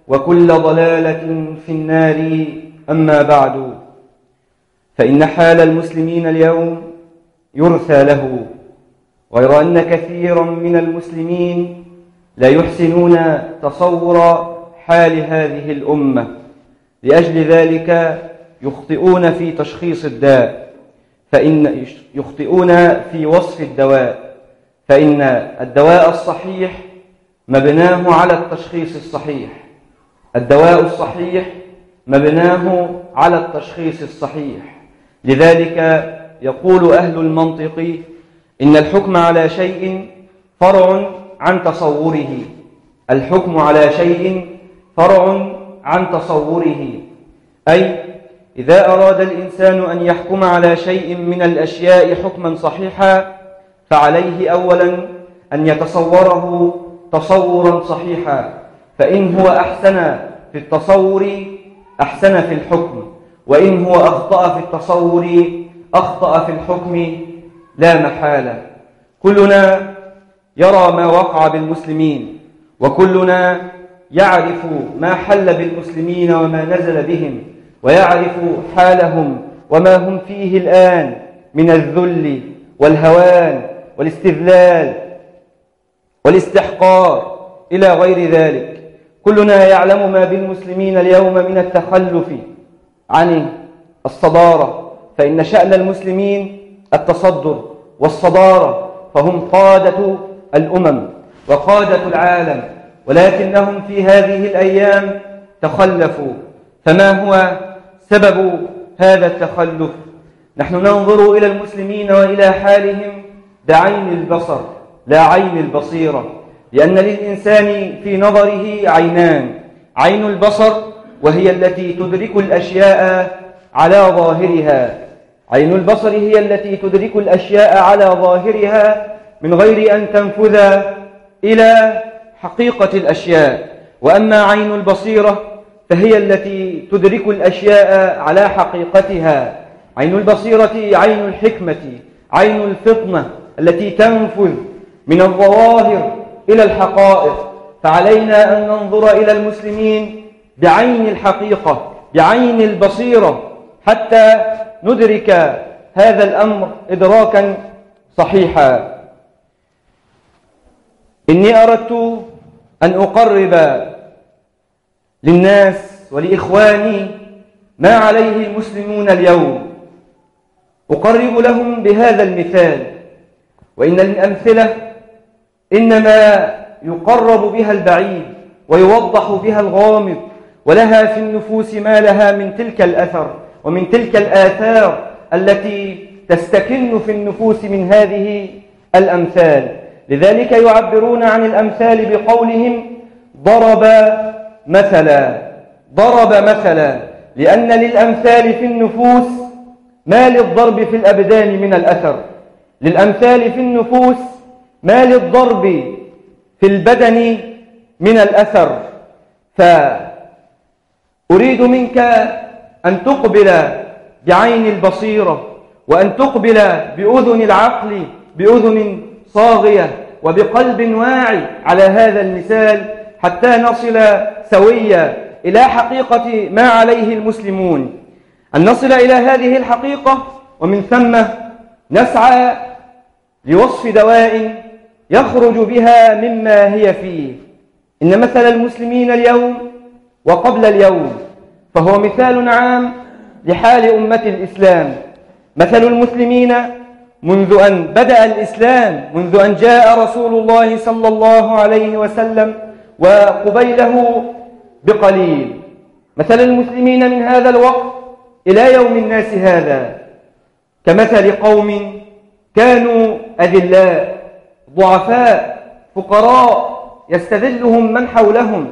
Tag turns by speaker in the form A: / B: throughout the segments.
A: وكل ضلالة في النار. أما بعد، فإن حال المسلمين اليوم يرثى له، غير أن كثيرا من المسلمين لا يحسنون تصور حال هذه الأمة، لأجل ذلك يخطئون في تشخيص الداء، فإن يخطئون في وصف الدواء، فإن الدواء الصحيح مبناه على التشخيص الصحيح، الدواء الصحيح مبناه على التشخيص الصحيح. لذلك يقول أهل المنطق إن الحكم على شيء فرع عن تصوره، الحكم على شيء فرع عن تصوره، أي إذا أراد الإنسان أن يحكم على شيء من الأشياء حكما صحيحا فعليه أولا أن يتصوره تصورا صحيحا، فإن هو أحسن في التصور أحسن في الحكم، وإن هو أخطأ في التصور أخطأ في الحكم لا محالة. كلنا يرى ما وقع بالمسلمين، وكلنا يعرف ما حل بالمسلمين وما نزل بهم، ويعرف حالهم وما هم فيه الآن من الذل والهوان والاستذلال والاستحقار إلى غير ذلك. كلنا يعلم ما بالمسلمين اليوم من التخلف عن الصدارة، فإن شأن المسلمين التصدر والصدارة، فهم قادة الأمم وقادة العالم، ولكنهم في هذه الأيام تخلفوا. فما هو سبب هذا التخلف؟ نحن ننظر إلى المسلمين وإلى حالهم بعين البصر لا عين البصيرة، لأن للإنسان في نظره عينان: عين البصر وهي التي تدرك الأشياء على ظاهرها، عين البصر هي التي تدرك الأشياء على ظاهرها من غير أن تنفذ إلى حقيقة الأشياء. وأما عين البصيرة فهي التي تدرك الأشياء على حقيقتها. عين البصيرة عين الحكمة، عين الفطنة التي تنفذ من الظواهر إلى الحقائق. فعلينا أن ننظر إلى المسلمين بعين الحقيقة، بعين البصيرة، حتى ندرك هذا الأمر إدراكا صحيحا. إني أردت أن أقرب للناس ولإخواني ما عليه المسلمون اليوم، أقرب لهم بهذا المثال، وإن الأمثلة إنما يقرب بها البعيد ويوضح بها الغامض، ولها في النفوس ما لها من تلك الأثر ومن تلك الآثار التي تستكن في النفوس من هذه الأمثال. لذلك يعبرون عن الأمثال بقولهم ضرب مثلا، ضرب مثلا، لأن للأمثال في النفوس ما للضرب في الأبدان من الأثر، للأمثال في النفوس ما للضرب في البدن من الأثر. فأريد منك أن تقبل بعين البصيرة، وأن تقبل بأذن العقل، بأذن صاغية وبقلب واعي على هذا المثال، حتى نصل سويا إلى حقيقة ما عليه المسلمون، أن نصل إلى هذه الحقيقة، ومن ثم نسعى لوصف دواء يخرج بها مما هي فيه. إن مثل المسلمين اليوم وقبل اليوم فهو مثال عام لحال أمة الإسلام. مثل المسلمين منذ أن بدأ الإسلام، منذ أن جاء رسول الله صلى الله عليه وسلم وقبيله بقليل، مثل المسلمين من هذا الوقت إلى يوم الناس هذا كمثل قوم كانوا أذلاء ضعفاء فقراء يستذلهم من حولهم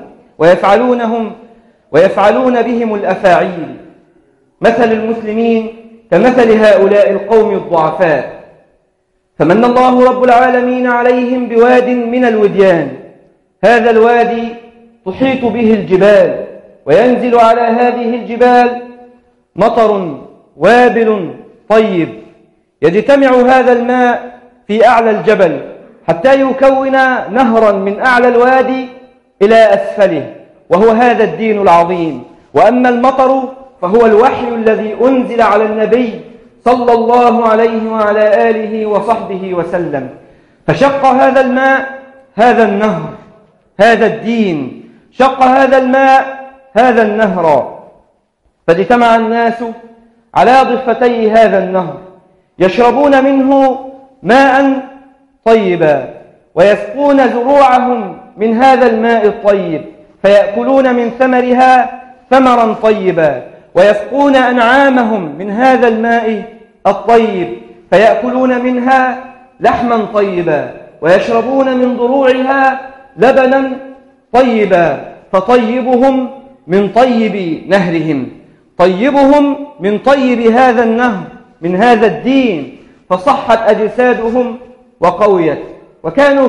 A: ويفعلون بهم الأفاعيل. مثل المسلمين كمثل هؤلاء القوم الضعفاء، فمن الله رب العالمين عليهم بواد من الوديان، هذا الوادي تحيط به الجبال، وينزل على هذه الجبال مطر وابل طيب، يجتمع هذا الماء في أعلى الجبل حتى يكون نهرا من أعلى الوادي إلى أسفله، وهو هذا الدين العظيم. وأما المطر فهو الوحي الذي أنزل على النبي صلى الله عليه وعلى آله وصحبه وسلم، فشق هذا الماء هذا النهر، هذا الدين، شق هذا الماء هذا النهر، فاجتمع الناس على ضفتي هذا النهر يشربون منه ماء طيبا، ويسقون زروعهم من هذا الماء الطيب، فيأكلون من ثمرها ثمرا طيبا، ويسقون أنعامهم من هذا الماء الطيب، فيأكلون منها لحما طيبا، ويشربون من ضروعها لبنا طيبا، فطيبهم من طيب نهرهم، طيبهم من طيب هذا النهر من هذا الدين، فصحت أجسادهم وقويت. وكانوا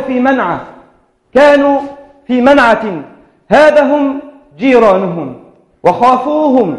A: في منعة هابهم جيرانهم وخافوهم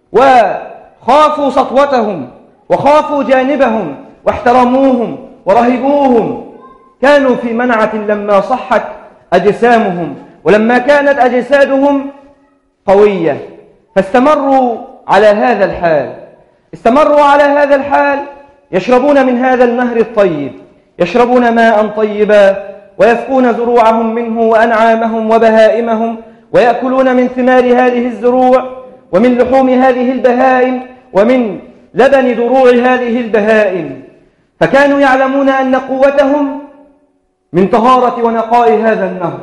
A: وخافوا سطوتهم وخافوا جانبهم واحترموهم ورهبوهم. كانوا في منعة لما صحت أجسامهم ولما كانت أجسادهم قوية، فاستمروا على هذا الحال، استمروا على هذا الحال، يشربون من هذا النهر الطيب، يشربون ماء طيبا، ويسقون زروعهم منه وأنعامهم وبهائمهم، ويأكلون من ثمار هذه الزروع ومن لحوم هذه البهائم ومن لبن دروع هذه البهائم. فكانوا يعلمون أن قوتهم من طهارة ونقاء هذا النهر،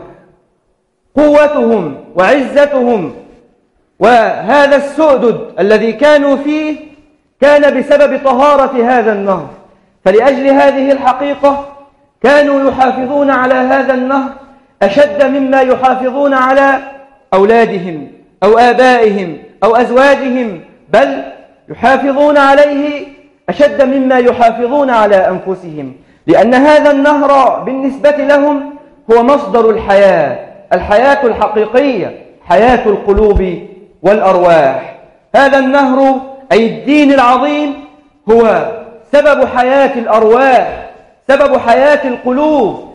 A: قوتهم وعزتهم وهذا السؤدد الذي كانوا فيه كان بسبب طهارة هذا النهر. فلأجل هذه الحقيقة كانوا يحافظون على هذا النهر أشد مما يحافظون على أولادهم أو آبائهم أو أزواجهم، بل يحافظون عليه أشد مما يحافظون على أنفسهم، لأن هذا النهر بالنسبة لهم هو مصدر الحياة الحقيقية، حياة القلوب والأرواح. هذا النهر أي الدين العظيم هو سبب حياة الأرواح، سبب حياة القلوب،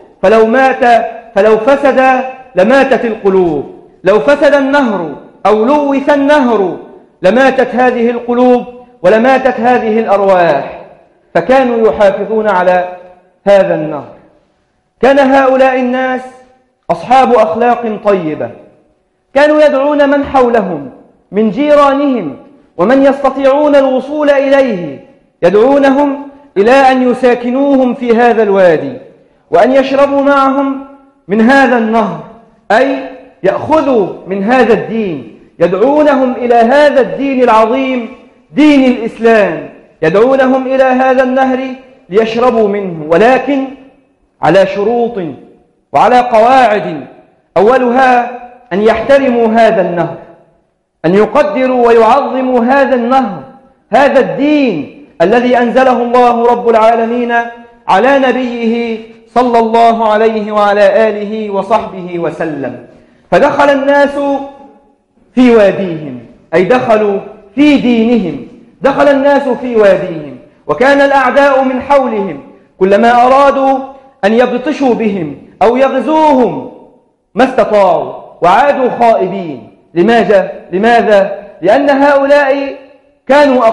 A: فلو فسد لماتت القلوب، لو فسد النهر أو لوث النهر لماتت هذه القلوب ولماتت هذه الأرواح. فكانوا يحافظون على هذا النهر. كان هؤلاء الناس أصحاب أخلاق طيبة، كانوا يدعون من حولهم من جيرانهم ومن يستطيعون الوصول إليه، يدعونهم إلى أن يساكنوهم في هذا الوادي وأن يشربوا معهم من هذا النهر، أي يأخذوا من هذا الدين. يدعونهم إلى هذا الدين العظيم دين الإسلام، يدعونهم إلى هذا النهر ليشربوا منه، ولكن على شروط وعلى قواعد. أولها أن يحترموا هذا النهر، أن يقدروا ويعظموا هذا النهر، هذا الدين الذي أنزله الله رب العالمين على نبيه صلى الله عليه وعلى آله وصحبه وسلم. فدخل الناس في واديهم، أي دخلوا في دينهم، دخل الناس في واديهم، وكان الأعداء من حولهم كلما أرادوا أن يبطشوا بهم أو يغزوهم ما استطاعوا وعادوا خائبين. لماذا؟ لأن هؤلاء كانوا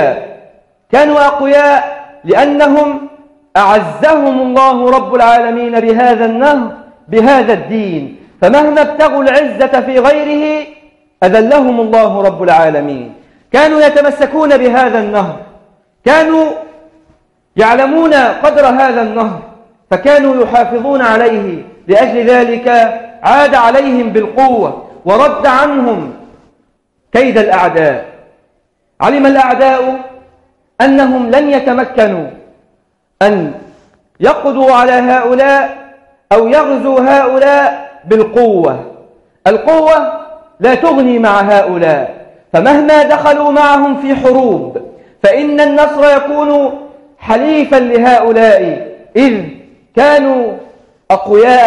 A: أقوياء لأنهم أعزهم الله رب العالمين بهذا النهر، بهذا الدين، فمهما ابتغوا العزة في غيره أذلهم الله رب العالمين. كانوا يتمسكون بهذا النهر، كانوا يعلمون قدر هذا النهر، فكانوا يحافظون عليه. لأجل ذلك عاد عليهم بالقوة ورد عنهم كيد الأعداء. علم الأعداء أنهم لن يتمكنوا أن يقضوا على هؤلاء أو يغزوا هؤلاء بالقوة. القوة لا تغني مع هؤلاء، فمهما دخلوا معهم في حروب فإن النصر يكون حليفا لهؤلاء، إذ كانوا أقوياء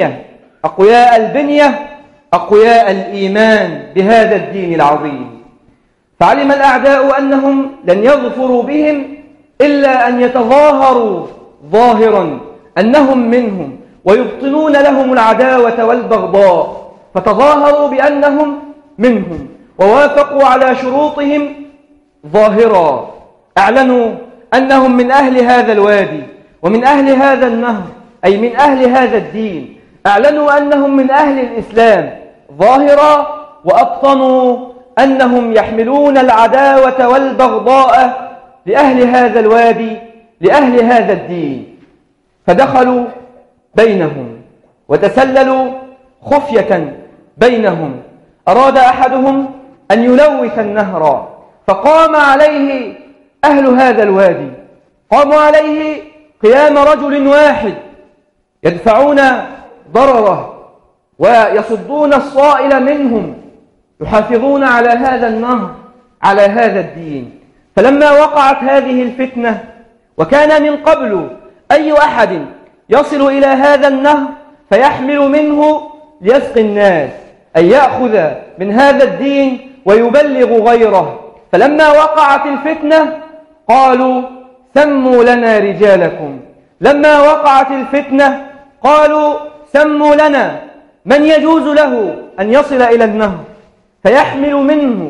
A: البنية أقوياء الإيمان بهذا الدين العظيم. فعلم الأعداء أنهم لن يظفروا بهم إلا أن يتظاهروا ظاهرا أنهم منهم ويبطنون لهم العداوة والبغضاء. فتظاهروا بأنهم منهم ووافقوا على شروطهم ظاهرا، أعلنوا أنهم من أهل هذا الوادي ومن أهل هذا النهر، أي من أهل هذا الدين، أعلنوا أنهم من أهل الإسلام ظاهرا، وأبطنوا أنهم يحملون العداوة والبغضاء لأهل هذا الوادي، لأهل هذا الدين. فدخلوا بينهم وتسللوا خفية بينهم. أراد أحدهم أن يلوث النهر، فقام عليه أهل هذا الوادي، قاموا عليه قيام رجل واحد يدفعون ضرره ويصدون الصائل منهم، يحافظون على هذا النهر، على هذا الدين. فلما وقعت هذه الفتنة، وكان من قبل أي أحد يصل إلى هذا النهر فيحمل منه ليسقي الناس، أي يأخذ من هذا الدين ويبلغ غيره، فلما وقعت الفتنة قالوا سموا لنا رجالكم. لما وقعت الفتنة قالوا سموا لنا من يجوز له أن يصل إلى النهر فيحمل منه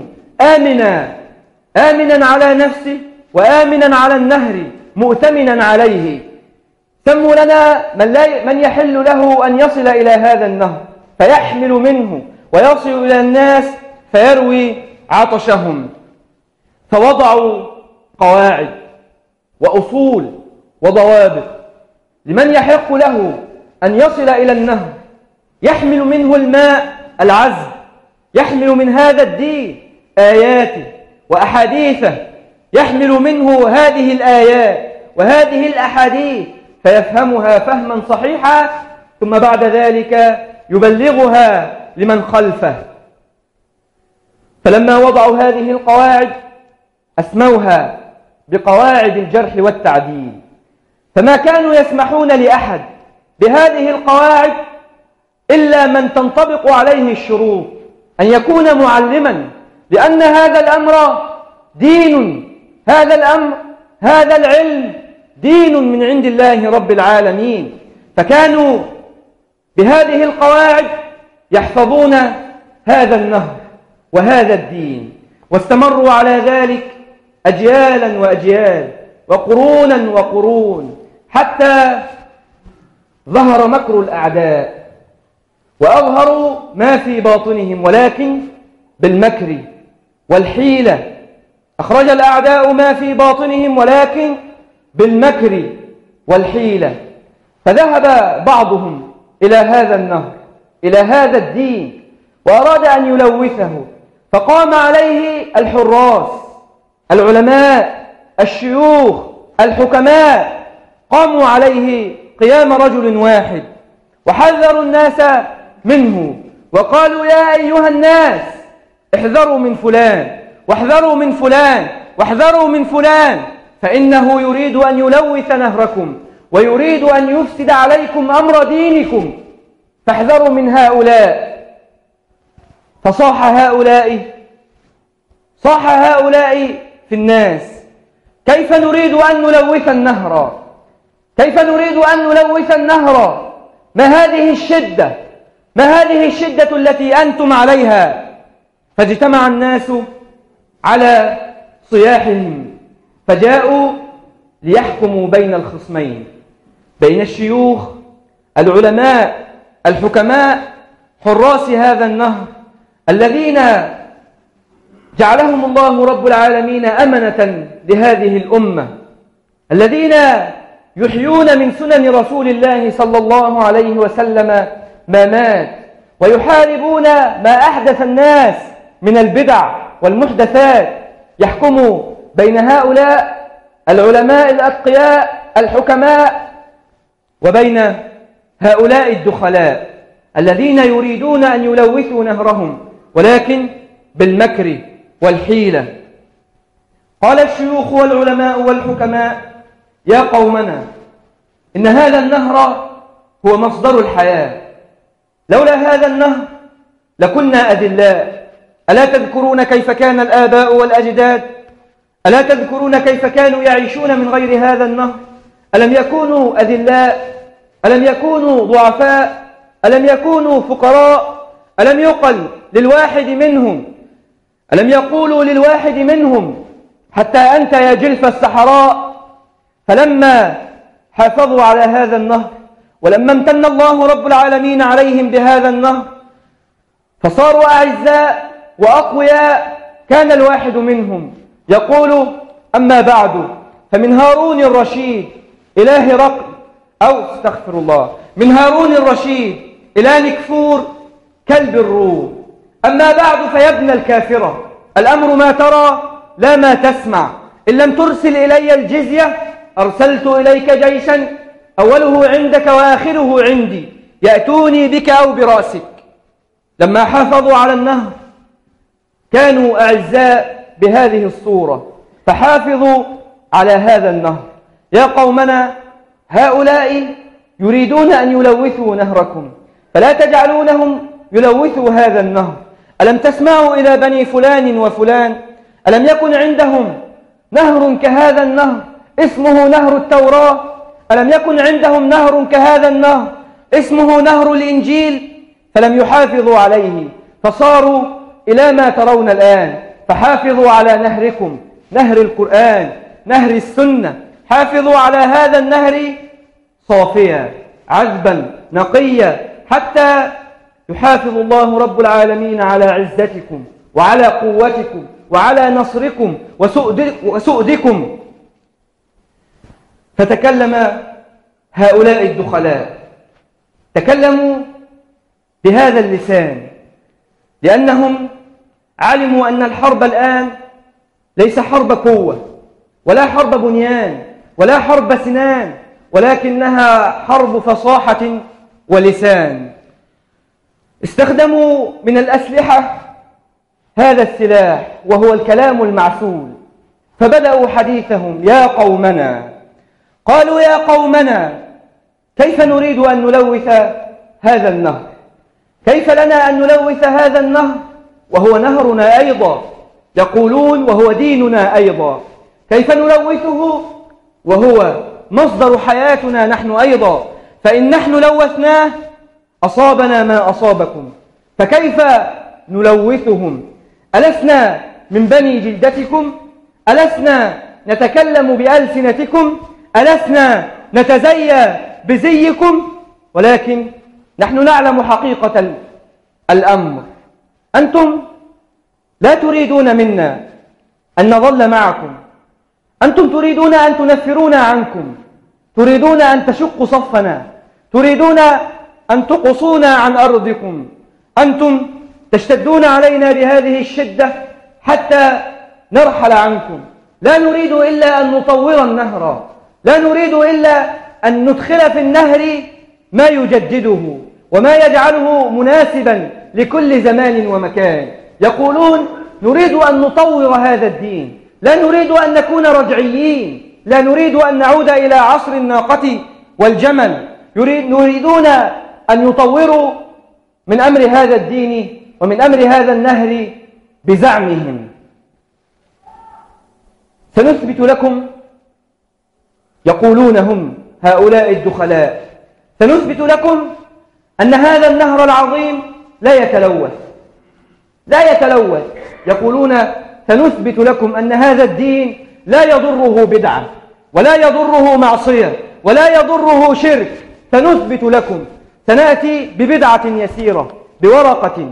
A: آمنا على نفسه وآمنا على النهر مؤتمنا عليه. سموا لنا من يحل له أن يصل إلى هذا النهر فيحمل منه ويصل إلى الناس فيروي عطشهم. فوضعوا قواعد وأصول وضوابط لمن يحق له أن يصل إلى النهر، يحمل منه الماء العذب، يحمل من هذا الدين آياته وأحاديثه، يحمل منه هذه الآيات وهذه الأحاديث فيفهمها فهما صحيحا، ثم بعد ذلك يبلغها لمن خلفه. فلما وضعوا هذه القواعد أسموها بقواعد الجرح والتعديل، فما كانوا يسمحون لأحد بهذه القواعد إلا من تنطبق عليه الشروط، أن يكون معلما، لأن هذا الأمر دين، هذا العلم دين من عند الله رب العالمين. فكانوا بهذه القواعد يحفظون هذا النهر وهذا الدين، واستمروا على ذلك أجيالا وأجيال وقرونا وقرون، حتى ظهر مكر الأعداء وأظهروا ما في باطنهم، ولكن بالمكر والحيلة. أخرج الأعداء ما في باطنهم ولكن بالمكر والحيلة. فذهب بعضهم إلى هذا النهر، إلى هذا الدين، وأراد أن يلوثه، فقام عليه الحراس، العلماء، الشيوخ، الحكماء، قاموا عليه قيام رجل واحد وحذروا الناس منه، وقالوا يا أيها الناس احذروا من فلان واحذروا من فلان واحذروا من فلان، فإنه يريد أن يلوث نهركم ويريد أن يفسد عليكم أمر دينكم، فاحذروا من هؤلاء. فصاح هؤلاء في الناس: كيف نريد أن نلوث النهر؟ كيف نريد أن نلوث النهر؟ ما هذه الشدة؟ ما هذه الشدة التي أنتم عليها؟ فاجتمع الناس على صياحهم، فجاءوا ليحكموا بين الخصمين، بين الشيوخ، العلماء، الحكماء، حراس هذا النهر الذين جعلهم الله رب العالمين أمنة لهذه الأمة، الذين يحيون من سنن رسول الله صلى الله عليه وسلم ما مات، ويحاربون ما أحدث الناس من البدع والمحدثات. يحكموا بين هؤلاء العلماء الأتقياء الحكماء وبين هؤلاء الدخلاء الذين يريدون أن يلوثوا نهرهم، ولكن بالمكر والحيلة. قال الشيوخ والعلماء والحكماء: يا قومنا، إن هذا النهر هو مصدر الحياة، لولا هذا النهر لكنا أذلاء. ألا تذكرون كيف كان الآباء والأجداد؟ ألا تذكرون كيف كانوا يعيشون من غير هذا النهر؟ ألم يكونوا أذلاء؟ ألم يكونوا ضعفاء؟ ألم يكونوا فقراء؟ ألم يقولوا للواحد منهم حتى أنت يا جلف الصحراء؟ فلما حافظوا على هذا النهر، ولما امتن الله رب العالمين عليهم بهذا النهر فصاروا أعزاء وأقوياء، كان الواحد منهم يقول: أما بعد، فمن هارون الرشيد إلى هرقل، أو استغفر الله، من هارون الرشيد إلى نكفور كلب الروم. أما بعد فيا ابن الكافرة، الأمر ما ترى لا ما تسمع. إن لم ترسل إلي الجزية أرسلت إليك جيشا أوله عندك وآخره عندي، يأتوني بك أو برأسك. لما حافظوا على النهر كانوا أعزاء بهذه الصورة، فحافظوا على هذا النهر. يا قومنا، هؤلاء يريدون أن يلوثوا نهركم، فلا تجعلونهم يلوثوا هذا النهر. ألم تسمعوا إلى بني فلان وفلان؟ ألم يكن عندهم نهر كهذا النهر اسمه نهر التوراة؟ ألم يكن عندهم نهر كهذا النهر اسمه نهر الإنجيل؟ فلم يحافظوا عليه، فصاروا إلى ما ترون الآن. فحافظوا على نهركم، نهر القرآن، نهر السنة. حافظوا على هذا النهر صافيا عذبا نقيا، حتى يحافظ الله رب العالمين على عزتكم وعلى قوتكم وعلى نصركم وسؤدكم. فتكلم هؤلاء الدخلاء، تكلموا بهذا اللسان، لأنهم علموا أن الحرب الآن ليس حرب قوة ولا حرب بنيان ولا حرب سنان، ولكنها حرب فصاحة ولسان. استخدموا من الأسلحة هذا السلاح وهو الكلام المعسول، فبدأوا حديثهم: يا قومنا. قالوا: يا قومنا، كيف نريد أن نلوث هذا النهر؟ كيف لنا أن نلوث هذا النهر وهو نهرنا أيضا؟ يقولون: وهو ديننا أيضا. كيف نلوثه وهو مصدر حياتنا نحن أيضا؟ فإن نحن لوثناه أصابنا ما أصابكم، فكيف نلوثهم؟ ألسنا من بني جلدتكم؟ ألسنا نتكلم بألسنتكم؟ ألسنا نتزيى بزيكم؟ ولكن نحن نعلم حقيقة الأمر. أنتم لا تريدون منا أن نظل معكم، أنتم تريدون أن تنفرونا عنكم، تريدون أن تشقوا صفنا، تريدون أن تقصونا عن أرضكم. أنتم تشتدون علينا بهذه الشدة حتى نرحل عنكم. لا نريد إلا أن نطور النهر، لا نريد إلا أن ندخل في النهر ما يجدده وما يجعله مناسبا لكل زمان ومكان. يقولون: نريد أن نطور هذا الدين، لا نريد أن نكون رجعيين، لا نريد أن نعود إلى عصر الناقة والجمل. يريدون أن يطوروا من أمر هذا الدين ومن أمر هذا النهر بزعمهم. سنثبت لكم، يقولون هم هؤلاء الدخلاء، سنثبت لكم أن هذا النهر العظيم لا يتلوث، لا يتلوث. يقولون: سنثبت لكم أن هذا الدين لا يضره بدعة ولا يضره معصية ولا يضره شرك. سنثبت لكم، سنأتي ببدعة يسيرة بورقة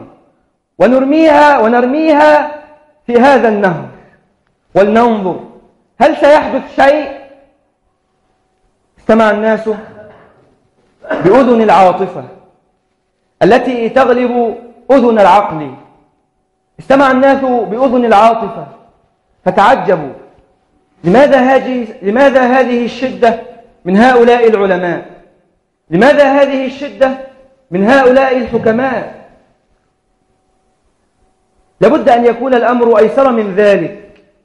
A: ونرميها في هذا النهر ولننظر هل سيحدث شيء. استمع الناس بأذن العاطفة التي تغلب أذن العقل، استمع الناس بأذن العاطفة فتعجبوا: لماذا هذه الشدة من هؤلاء العلماء؟ لماذا هذه الشدة من هؤلاء الحكماء؟ لابد أن يكون الأمر أيسر من ذلك.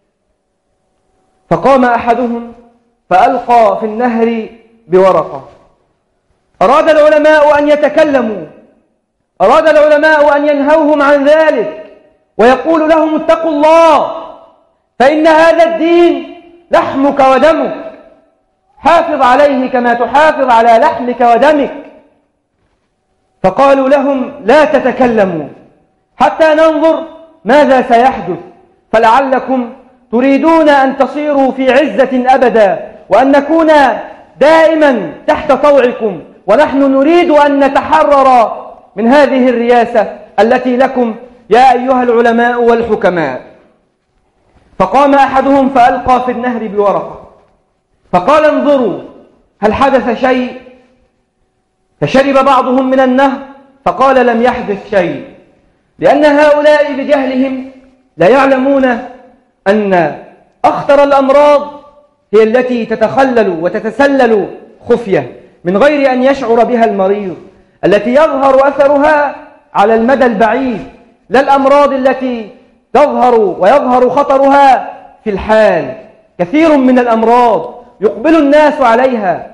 A: فقام أحدهم فألقى في النهر بورقة. أراد العلماء أن يتكلموا، أراد العلماء أن ينهوهم عن ذلك ويقول لهم: اتقوا الله، فإن هذا الدين لحمك ودمك، حافظ عليه كما تحافظ على لحمك ودمك. فقالوا لهم لا تتكلموا حتى ننظر ماذا سيحدث، فلعلكم تريدون أن تصيروا في عزة أبدا وأن نكون دائما تحت طوعكم، ونحن نريد أن نتحرر من هذه الرياسة التي لكم يا أيها العلماء والحكماء. فقام أحدهم فألقى في النهر بورقة فقال انظروا هل حدث شيء؟ فشرب بعضهم من النهر فقال لم يحدث شيء، لأن هؤلاء بجهلهم لا يعلمون أن أخطر الأمراض هي التي تتخلل وتتسلل خفية من غير أن يشعر بها المريض، التي يظهر أثرها على المدى البعيد، لا الأمراض التي تظهر ويظهر خطرها في الحال. كثير من الأمراض يقبل الناس عليها،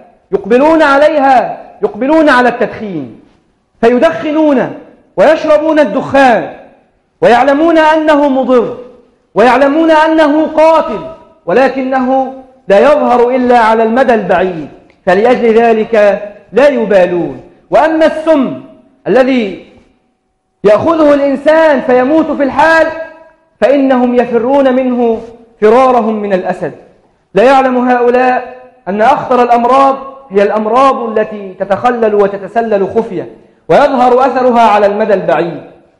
A: يقبلون على التدخين فيدخنون ويشربون الدخان ويعلمون أنه مضر ويعلمون أنه قاتل، ولكنه لا يظهر إلا على المدى البعيد، فلأجل ذلك لا يبالون. وأما السم الذي يأخذه الإنسان فيموت في الحال فإنهم يفرون منه فرارهم من الأسد. لا يعلم هؤلاء أن أخطر الأمراض هي الأمراض التي تتخلل وتتسلل خفية ويظهر أثرها على المدى البعيد.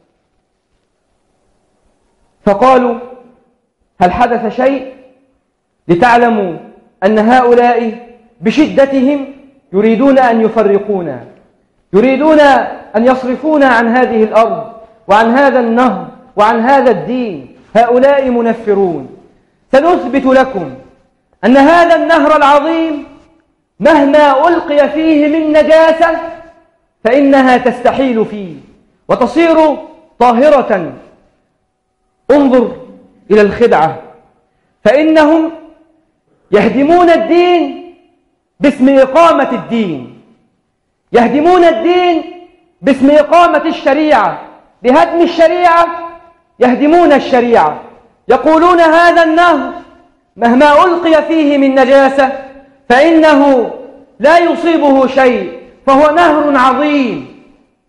A: فقالوا هل حدث شيء؟ لتعلموا أن هؤلاء بشدتهم يريدون أن يفرقونا، يريدون أن يصرفونا عن هذه الأرض وعن هذا النهر وعن هذا الدين. هؤلاء منفرون. سنثبت لكم أن هذا النهر العظيم مهما ألقي فيه من نجاسة فإنها تستحيل فيه وتصير طاهرة. انظر إلى الخدعة، فإنهم يهدمون الدين باسم إقامة الدين، يهدمون الدين باسم إقامة الشريعة. بهدم الشريعة يهدمون الشريعة. يقولون هذا النهر مهما ألقي فيه من نجاسة فإنه لا يصيبه شيء، فهو نهر عظيم.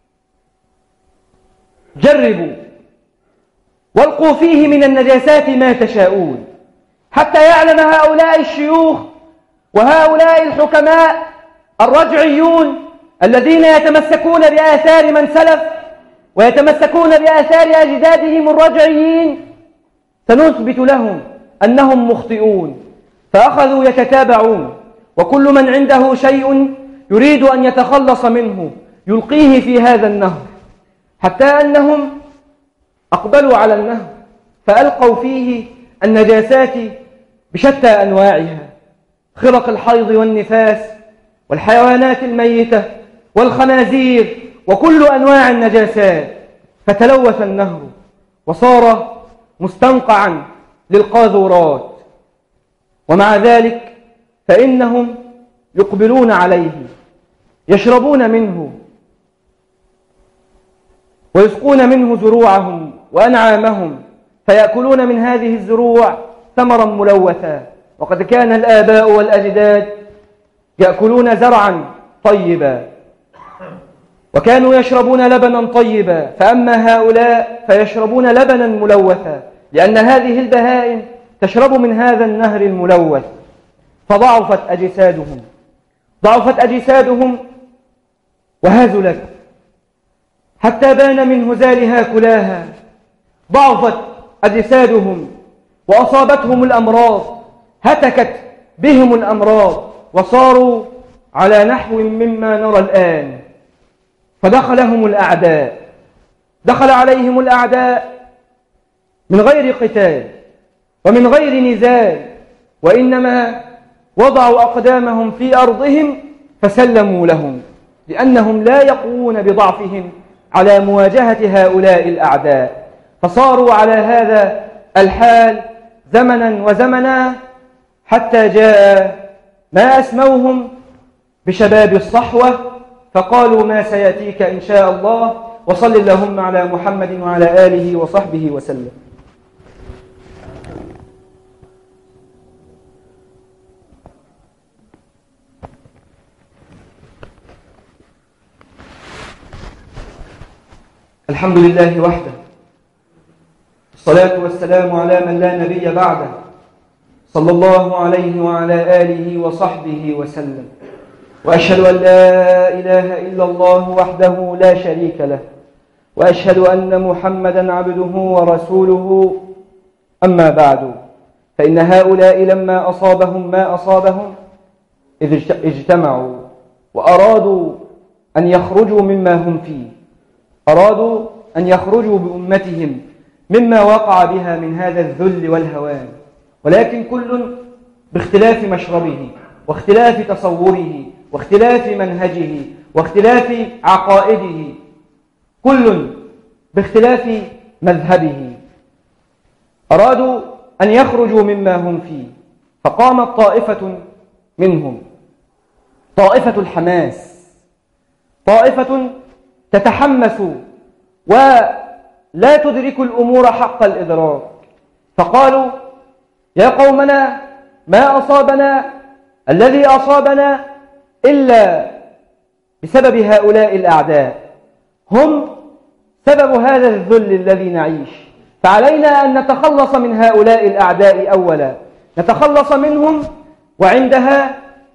A: جربوا والقوا فيه من النجاسات ما تشاءون، حتى يعلم هؤلاء الشيوخ وهؤلاء الحكماء الرجعيون الذين يتمسكون بآثار من سلف ويتمسكون بآثار أجدادهم الرجعيين. سنثبت لهم أنهم مخطئون، فأخذوا يتتابعون، وكل من عنده شيء يريد أن يتخلص منه يلقيه في هذا النهر، حتى أنهم أقبلوا على النهر فألقوا فيه النجاسات بشتى أنواعها، خرق الحيض والنفاس والحيوانات الميتة والخنازير وكل أنواع النجاسات، فتلوث النهر وصار مستنقعا للقاذورات. ومع ذلك فإنهم يقبلون عليه، يشربون منه ويسقون منه زروعهم وأنعامهم، فيأكلون من هذه الزروع ثمرا ملوثا. وقد كان الآباء والأجداد يأكلون زرعا طيبا وكانوا يشربون لبنا طيبا، فأما هؤلاء فيشربون لبنا ملوثا، لأن هذه البهائم تشرب من هذا النهر الملوث. فضعفت أجسادهم وهزلت حتى بان من هزالها كلاها. ضعفت أجسادهم وأصابتهم الأمراض، هتكت بهم الأمراض وصاروا على نحو مما نرى الآن. فدخلهم الأعداء، دخل عليهم الأعداء من غير قتال ومن غير نزال، وإنما وضعوا أقدامهم في أرضهم فسلموا لهم، لأنهم لا يقوون بضعفهم على مواجهة هؤلاء الأعداء. فصاروا على هذا الحال زمنا وزمنا، حتى جاء ما أسموهم بشباب الصحوة، فقالوا ما سيأتيك إن شاء الله. وصل اللهم على محمد وعلى آله وصحبه وسلم. الحمد لله وحده، الصلاة والسلام على من لا نبي بعده، صلى الله عليه وعلى آله وصحبه وسلم. وأشهد أن لا إله إلا الله وحده لا شريك له، وأشهد أن محمدا عبده ورسوله. أما بعد، فإن هؤلاء لما أصابهم ما أصابهم إذ اجتمعوا وأرادوا أن يخرجوا مما هم فيه، أرادوا أن يخرجوا بأمتهم مما وقع بها من هذا الذل والهوان، ولكن كل باختلاف مشربه واختلاف تصوره واختلاف منهجه واختلاف عقائده، كل باختلاف مذهبه، أرادوا أن يخرجوا مما هم فيه. فقامت طائفة منهم، طائفة الحماس، طائفة تتحمس ولا تدرك الأمور حق الإدراك، فقالوا: يا قومنا، ما أصابنا الذي أصابنا إلا بسبب هؤلاء الأعداء، هم سبب هذا الذل الذي نعيش، فعلينا أن نتخلص من هؤلاء الأعداء أولا، نتخلص منهم، وعندها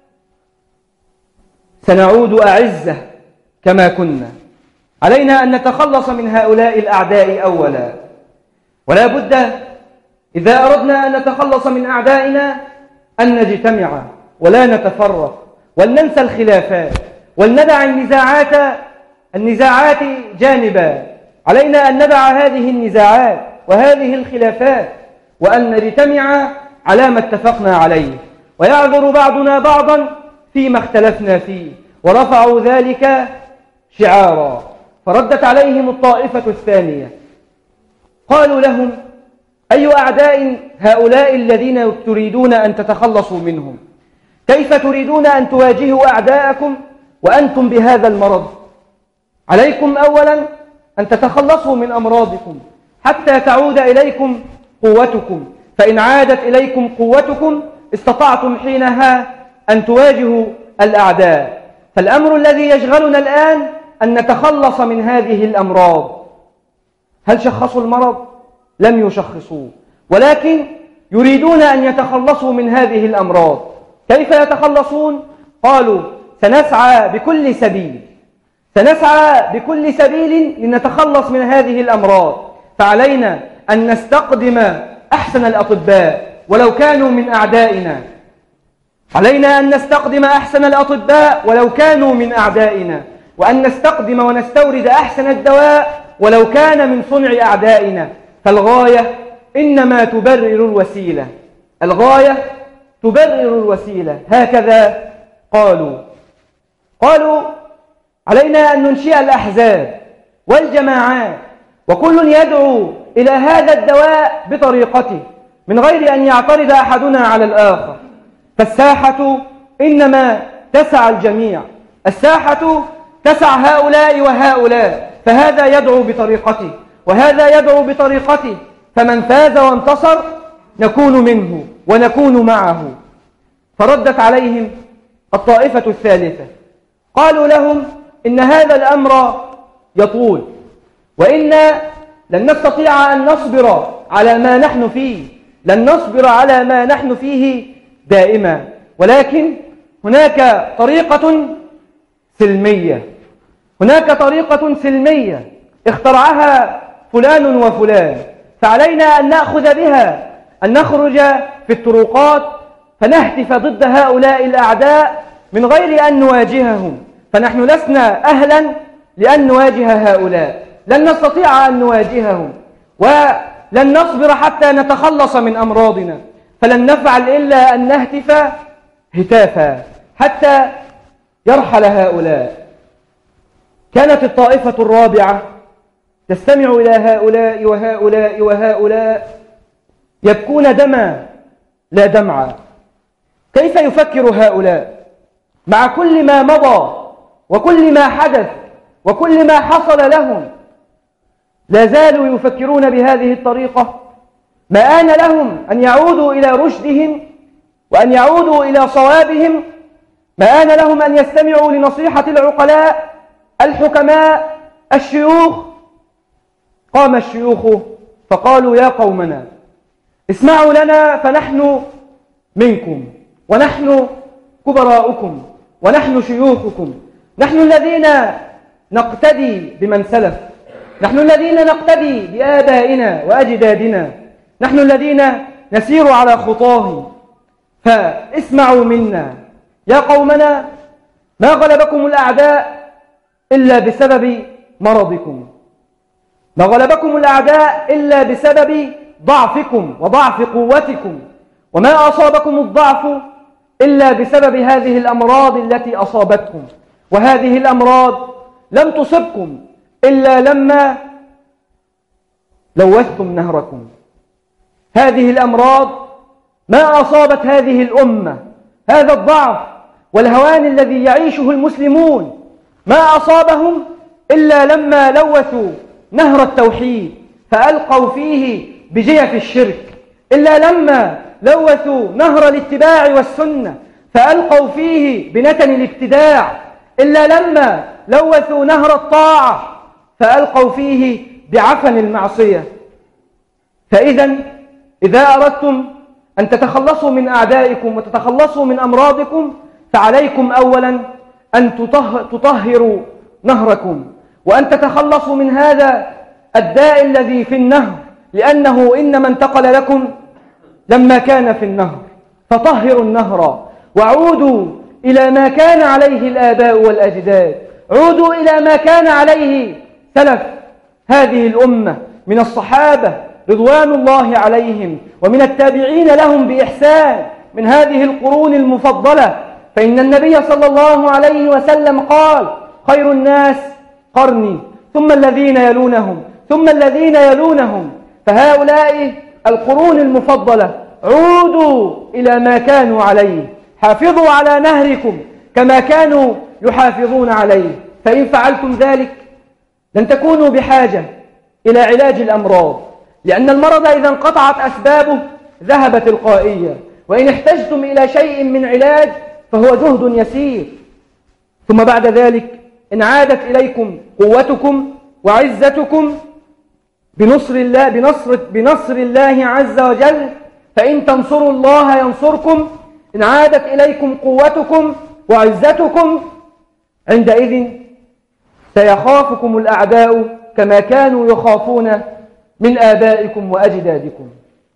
A: سنعود أعزة كما كنا. علينا أن نتخلص من هؤلاء الأعداء أولا، ولا بد إذا أردنا أن نتخلص من أعدائنا أن نجتمع ولا نتفرق، ولننسى الخلافات، ولندع النزاعات جانبا. علينا أن ندع هذه النزاعات وهذه الخلافات، وأن نجتمع على ما اتفقنا عليه، ويعذر بعضنا بعضا فيما اختلفنا فيه. ورفعوا ذلك شعارا، فردت عليهم الطائفة الثانية، قالوا لهم: أي أعداء هؤلاء الذين تريدون أن تتخلصوا منهم؟ كيف تريدون أن تواجهوا أعداءكم وأنتم بهذا المرض؟ عليكم أولا أن تتخلصوا من أمراضكم حتى تعود إليكم قوتكم، فإن عادت إليكم قوتكم استطعتم حينها أن تواجهوا الأعداء. فالأمر الذي يشغلنا الآن أن نتخلص من هذه الأمراض. هل شخصوا المرض؟ لم يشخصوه، ولكن يريدون أن يتخلصوا من هذه الأمراض. كيف يتخلصون؟ قالوا: سنسعى بكل سبيل لنتخلص من هذه الأمراض، فعلينا أن نستقدم أحسن الأطباء ولو كانوا من أعدائنا، علينا أن نستقدم أحسن الأطباء ولو كانوا من أعدائنا، وأن نستقدم ونستورد أحسن الدواء ولو كان من صنع أعدائنا. فالغاية إنما تبرر الوسيلة، الغاية تبرر الوسيلة. هكذا قالوا علينا أن ننشئ الأحزاب والجماعات، وكل يدعو إلى هذا الدواء بطريقته من غير أن يعترض أحدنا على الآخر. فالساحة إنما تسع الجميع، الساحة تسع هؤلاء وهؤلاء، فهذا يدعو بطريقته وهذا يدعو بطريقته، فمن فاز وانتصر نكون منه ونكون معه. فردت عليهم الطائفة الثالثة، قالوا لهم: إن هذا الأمر يطول، وإنا لن نستطيع أن نصبر على ما نحن فيه، لن نصبر على ما نحن فيه دائما، ولكن هناك طريقة سلمية، هناك طريقة سلمية اخترعها فلان وفلان، فعلينا أن نأخذ بها، أن نخرج في الطرقات فنهتف ضد هؤلاء الأعداء من غير أن نواجههم، فنحن لسنا أهلا لأن نواجه هؤلاء، لن نستطيع أن نواجههم، ولن نصبر حتى نتخلص من أمراضنا، فلن نفعل إلا أن نهتف هتافا حتى يرحل هؤلاء. كانت الطائفة الرابعة تستمع إلى هؤلاء وهؤلاء وهؤلاء يبكون دما لا دمعا. كيف يفكر هؤلاء مع كل ما مضى وكل ما حدث وكل ما حصل لهم؟ لا زالوا يفكرون بهذه الطريقة. ما آن لهم أن يعودوا إلى رشدهم وأن يعودوا إلى صوابهم؟ ما آن لهم أن يستمعوا لنصيحة العقلاء الحكماء الشيوخ قام الشيوخ فقالوا: يا قومنا، اسمعوا لنا فنحن منكم، ونحن كبراؤكم، ونحن شيوخكم، نحن الذين نقتدي بمن سلف، نحن الذين نقتدي بآبائنا وأجدادنا، نحن الذين نسير على خطاه، فاسمعوا منا. يا قومنا، ما غلبكم الأعداء إلا بسبب مرضكم، ما غلبكم الأعداء إلا بسبب ضعفكم وضعف قوتكم، وما أصابكم الضعف إلا بسبب هذه الأمراض التي أصابتكم، وهذه الأمراض لم تصبكم إلا لما لوثتم نهركم. هذه الأمراض ما أصابت هذه الأمة، هذا الضعف والهوان الذي يعيشه المسلمون ما أصابهم إلا لما لوثوا نهر التوحيد فألقوا فيه بجيف الشرك، إلا لما لوثوا نهر الاتباع والسنة فألقوا فيه بنتن الابتداع، إلا لما لوثوا نهر الطاعة فألقوا فيه بعفن المعصية. إذا أردتم أن تتخلصوا من أعدائكم وتتخلصوا من أمراضكم، فعليكم أولا أن تطهروا نهركم، وأن تتخلصوا من هذا الداء الذي في النهر، لأنه إنما انتقل لكم لما كان في النهر. فطهروا النهر وعودوا إلى ما كان عليه الآباء والأجداد، عودوا إلى ما كان عليه سلف هذه الأمة من الصحابة رضوان الله عليهم، ومن التابعين لهم بإحسان من هذه القرون المفضلة. فإن النبي صلى الله عليه وسلم قال: خير الناس قرني، ثم الذين يلونهم، ثم الذين يلونهم. فهؤلاء القرون المفضلة عودوا إلى ما كانوا عليه، حافظوا على نهركم كما كانوا يحافظون عليه. فإن فعلتم ذلك لن تكونوا بحاجة إلى علاج الأمراض، لأن المرض إذا انقطعت أسبابه ذهب تلقائيا، وإن احتجتم إلى شيء من علاج فهو جهد يسير. ثم بعد ذلك إن عادت إليكم قوتكم وعزتكم بنصر الله عز وجل، فإن تنصروا الله ينصركم. إن عادت إليكم قوتكم وعزتكم عندئذ سيخافكم الأعداء كما كانوا يخافون من آبائكم وأجدادكم.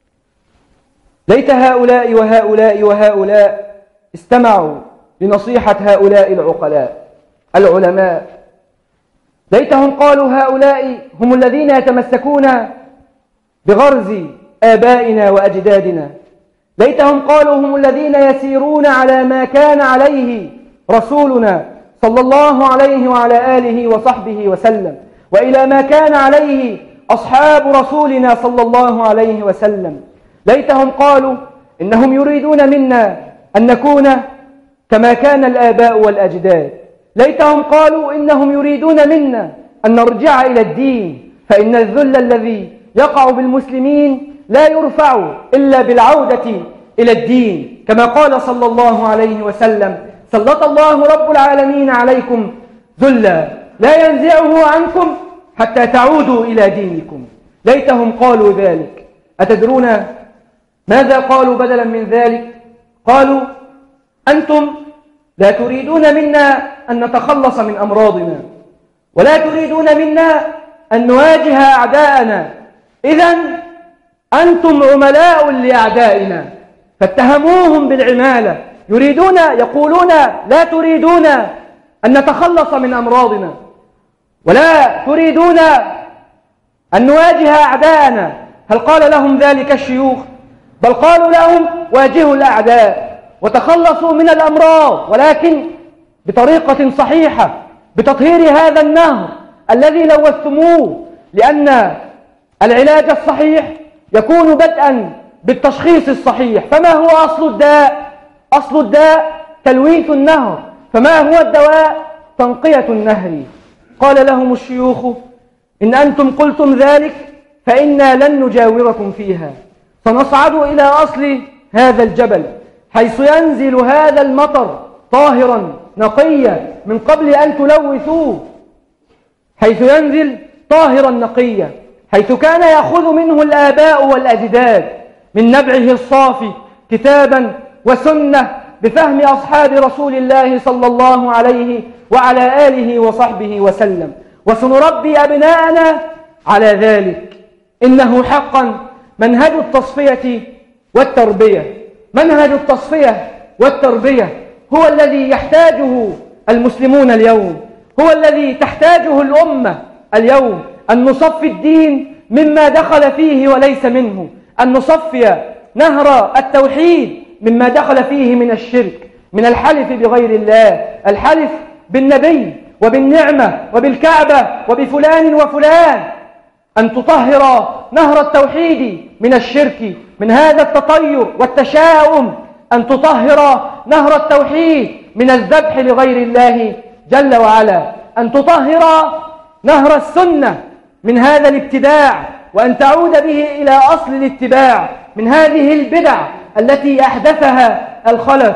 A: ليت هؤلاء وهؤلاء وهؤلاء استمعوا لنصيحة هؤلاء العقلاء العلماء. ليتهم قالوا: هؤلاء هم الذين يتمسكون بغرز آبائنا وأجدادنا. ليتهم قالوا: هم الذين يسيرون على ما كان عليه رسولنا صلى الله عليه وعلى آله وصحبه وسلم، وإلى ما كان عليه أصحاب رسولنا صلى الله عليه وسلم. ليتهم قالوا: إنهم يريدون منا أن نكون كما كان الآباء والأجداد. ليتهم قالوا: إنهم يريدون منا أن نرجع إلى الدين، فإن الذل الذي يقع بالمسلمين لا يرفع إلا بالعودة إلى الدين، كما قال صلى الله عليه وسلم: سلط الله رب العالمين عليكم ذلا لا ينزعه عنكم حتى تعودوا إلى دينكم. ليتهم قالوا ذلك. أتدرون ماذا قالوا بدلا من ذلك؟ قالوا: أنتم لا تريدون منا أن نتخلص من أمراضنا، ولا تريدون منا أن نواجه أعداءنا، إذن أنتم عملاء لأعدائنا. فاتهموهم بالعمالة، يقولون: لا تريدون أن نتخلص من أمراضنا، ولا تريدون أن نواجه أعداءنا. هل قال لهم ذلك الشيوخ؟ بل قالوا لهم: واجهوا الأعداء وتخلصوا من الأمراض، ولكن بطريقة صحيحة، بتطهير هذا النهر الذي لوثتموه، لأن العلاج الصحيح يكون بدءا بالتشخيص الصحيح. فما هو أصل الداء؟ أصل الداء تلويث النهر. فما هو الدواء؟ تنقية النهر. قال لهم الشيوخ: إن أنتم قلتم ذلك فإنا لن نجاوركم فيها، فنصعد إلى أصل هذا الجبل حيث ينزل هذا المطر طاهرا نقيا من قبل أن تلوثوه، حيث ينزل طاهرا نقيا، حيث كان يأخذ منه الآباء والأجداد من نبعه الصافي كتابا وسنة بفهم أصحاب رسول الله صلى الله عليه وعلى آله وصحبه وسلم، وسنربي أبناءنا على ذلك. إنه حقا منهج التصفية والتربية، منهج التصفية والتربية هو الذي يحتاجه المسلمون اليوم، هو الذي تحتاجه الأمة اليوم، أن نصفي الدين مما دخل فيه وليس منه، أن نصفي نهر التوحيد مما دخل فيه من الشرك، من الحلف بغير الله، الحلف بالنبي وبالنعمة وبالكعبة وبفلان وفلان، أن تطهر نهر التوحيد من الشرك، من هذا التطير والتشاؤم، أن تطهر نهر التوحيد من الذبح لغير الله جل وعلا، أن تطهر نهر السنة من هذا الابتداع، وأن تعود به إلى أصل الاتباع من هذه البدع التي أحدثها الخلف،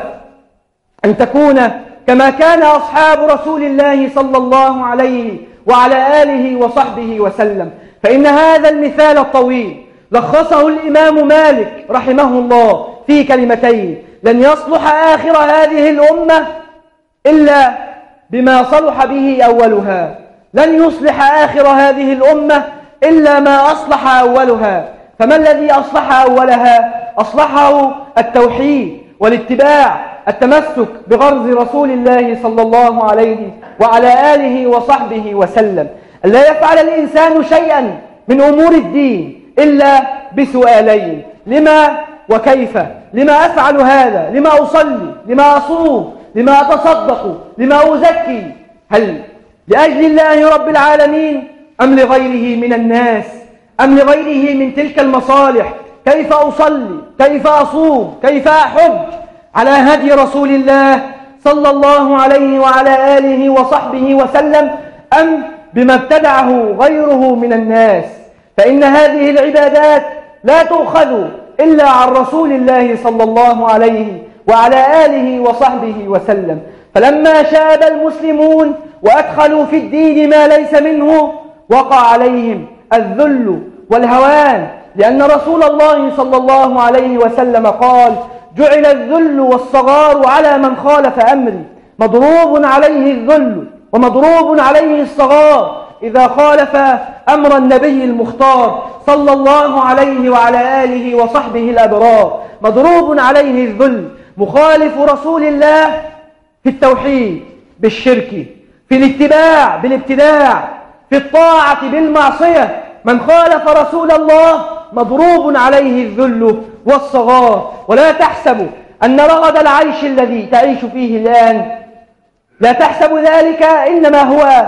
A: أن تكون كما كان أصحاب رسول الله صلى الله عليه وعلى آله وصحبه وسلم. فإن هذا المثال الطويل لخصه الإمام مالك رحمه الله في كلمتين: لن يصلح آخر هذه الأمة إلا بما صلح به أولها، لن يصلح آخر هذه الأمة إلا ما أصلح أولها. فما الذي أصلح أولها؟ أصلحه التوحيد والاتباع، التمسك بغرز رسول الله صلى الله عليه وعلى آله وصحبه وسلم. لا يفعل الإنسان شيئا من أمور الدين إلا بسؤالين: لما وكيف؟ لما أفعل هذا؟ لما أصلي؟ لما أصوم؟ لما أتصدق؟ لما أزكي؟ هل لأجل الله رب العالمين أم لغيره من الناس، أم لغيره من تلك المصالح؟ كيف أصلي؟ كيف أصوم؟ كيف أحج على هدي رسول الله صلى الله عليه وعلى آله وصحبه وسلم، أم بما ابتدعه غيره من الناس؟ فإن هذه العبادات لا تؤخذ إلا عن رسول الله صلى الله عليه وعلى آله وصحبه وسلم. فلما شاب المسلمون وأدخلوا في الدين ما ليس منه وقع عليهم الذل والهوان، لأن رسول الله صلى الله عليه وسلم قال: جعل الذل والصغار على من خالف أمري. مضروب عليه الذل ومضروب عليه الصغار إذا خالف أمر النبي المختار صلى الله عليه وعلى آله وصحبه الأبرار. مضروب عليه الذل، مخالف رسول الله في التوحيد بالشرك، في الاتباع بالابتداع، في الطاعة بالمعصية. من خالف رسول الله مضروب عليه الذل والصغار. ولا تحسب أن رغد العيش الذي تعيش فيه الآن، لا تحسب ذلك إنما هو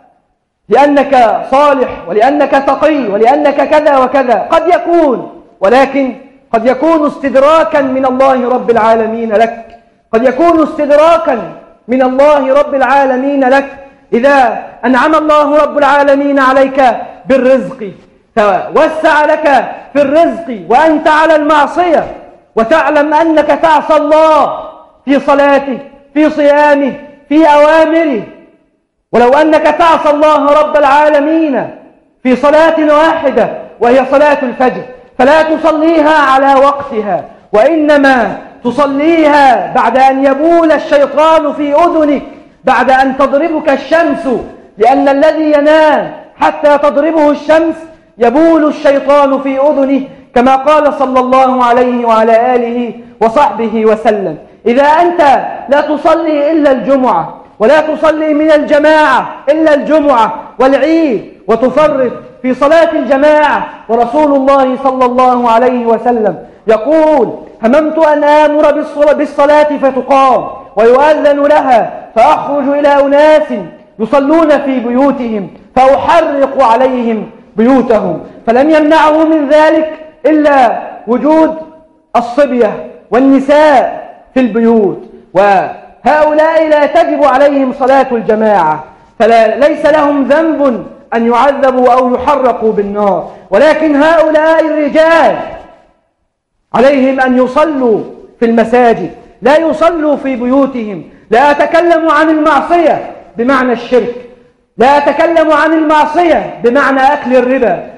A: لأنك صالح ولأنك تقي ولأنك كذا وكذا، قد يكون، ولكن قد يكون استدراكا من الله رب العالمين لك، قد يكون استدراكا من الله رب العالمين لك إذا أنعم الله رب العالمين عليك بالرزق، فوسع لك في الرزق وأنت على المعصية، وتعلم أنك تعصى الله في صلاته، في صيامه، في أوامره. ولو أنك تعصى الله رب العالمين في صلاة واحدة وهي صلاة الفجر، فلا تصليها على وقتها، وإنما تصليها بعد أن يبول الشيطان في أذنك، بعد أن تضربك الشمس، لأن الذي ينام حتى تضربه الشمس يبول الشيطان في أذنه، كما قال صلى الله عليه وعلى آله وصحبه وسلم. إذا أنت لا تصلي إلا الجمعة، ولا تصلي من الجماعة إلا الجمعة والعيد، وتفرط في صلاة الجماعة، ورسول الله صلى الله عليه وسلم يقول: هممت أن آمر بالصلاة فتقام ويؤذن لها، فأخرج إلى أناس يصلون في بيوتهم فأحرق عليهم بيوتهم. فلم يمنعه من ذلك إلا وجود الصبية والنساء في البيوت، وهؤلاء لا تجب عليهم صلاة الجماعة، فليس لهم ذنب أن يعذبوا أو يحرقوا بالنار. ولكن هؤلاء الرجال عليهم أن يصلوا في المساجد، لا يصلوا في بيوتهم. لا أتكلم عن المعصية بمعنى الشرك، لا أتكلم عن المعصية بمعنى أكل الربا،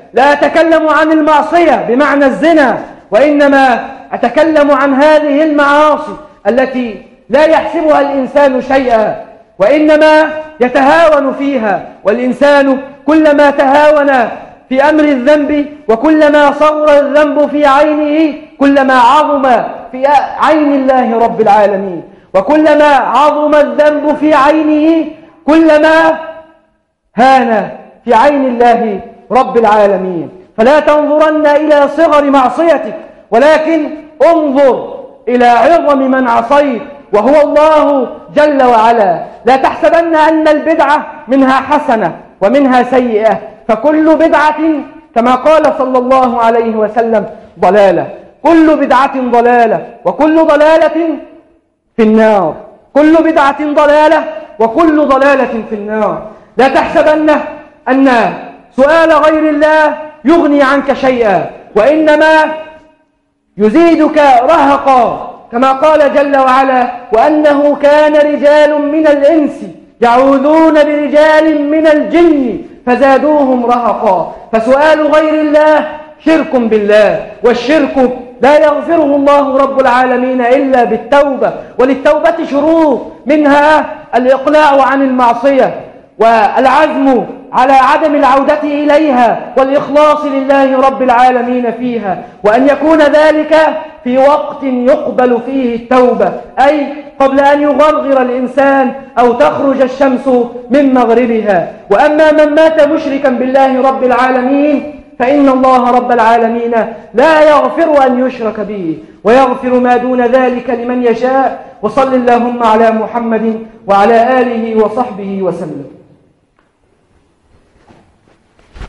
A: لا أتكلم عن المعصية بمعنى الزنا، وإنما أتكلم عن هذه المعاصي التي لا يحسبها الإنسان شيئا وإنما يتهاون فيها. والإنسان كلما تهاون في أمر الذنب وكلما صغر الذنب في عينه كلما عظم في عين الله رب العالمين، وكلما عظم الذنب في عينه كلما هان في عين الله رب العالمين. فلا تنظرن إلى صغر معصيتك، ولكن انظر إلى عظم من عصيت وهو الله جل وعلا. لا تحسبن أن البدعة منها حسنة ومنها سيئة، فكل بدعة كما قال صلى الله عليه وسلم ضلالة، كل بدعة ضلالة وكل ضلالة في النار، كل بدعة ضلالة وكل ضلالة في النار. لا تحسبن أن سؤال غير الله يغني عنك شيئا، وإنما يزيدك رهقا، كما قال جل وعلا: وأنه كان رجال من الإنس يعوذون برجال من الجن فزادوهم رهقا. فسؤال غير الله شرك بالله، والشرك لا يغفره الله رب العالمين إلا بالتوبة، وللتوبة شروط، منها الإقلاع عن المعصية والعزم على عدم العودة إليها والإخلاص لله رب العالمين فيها، وأن يكون ذلك في وقت يقبل فيه التوبة، أي قبل أن يغرغر الإنسان أو تخرج الشمس من مغربها. وأما من مات مشركا بالله رب العالمين فإن الله رب العالمين لا يغفر أن يشرك به ويغفر ما دون ذلك لمن يشاء. وصل اللهم على محمد وعلى آله وصحبه وسلم.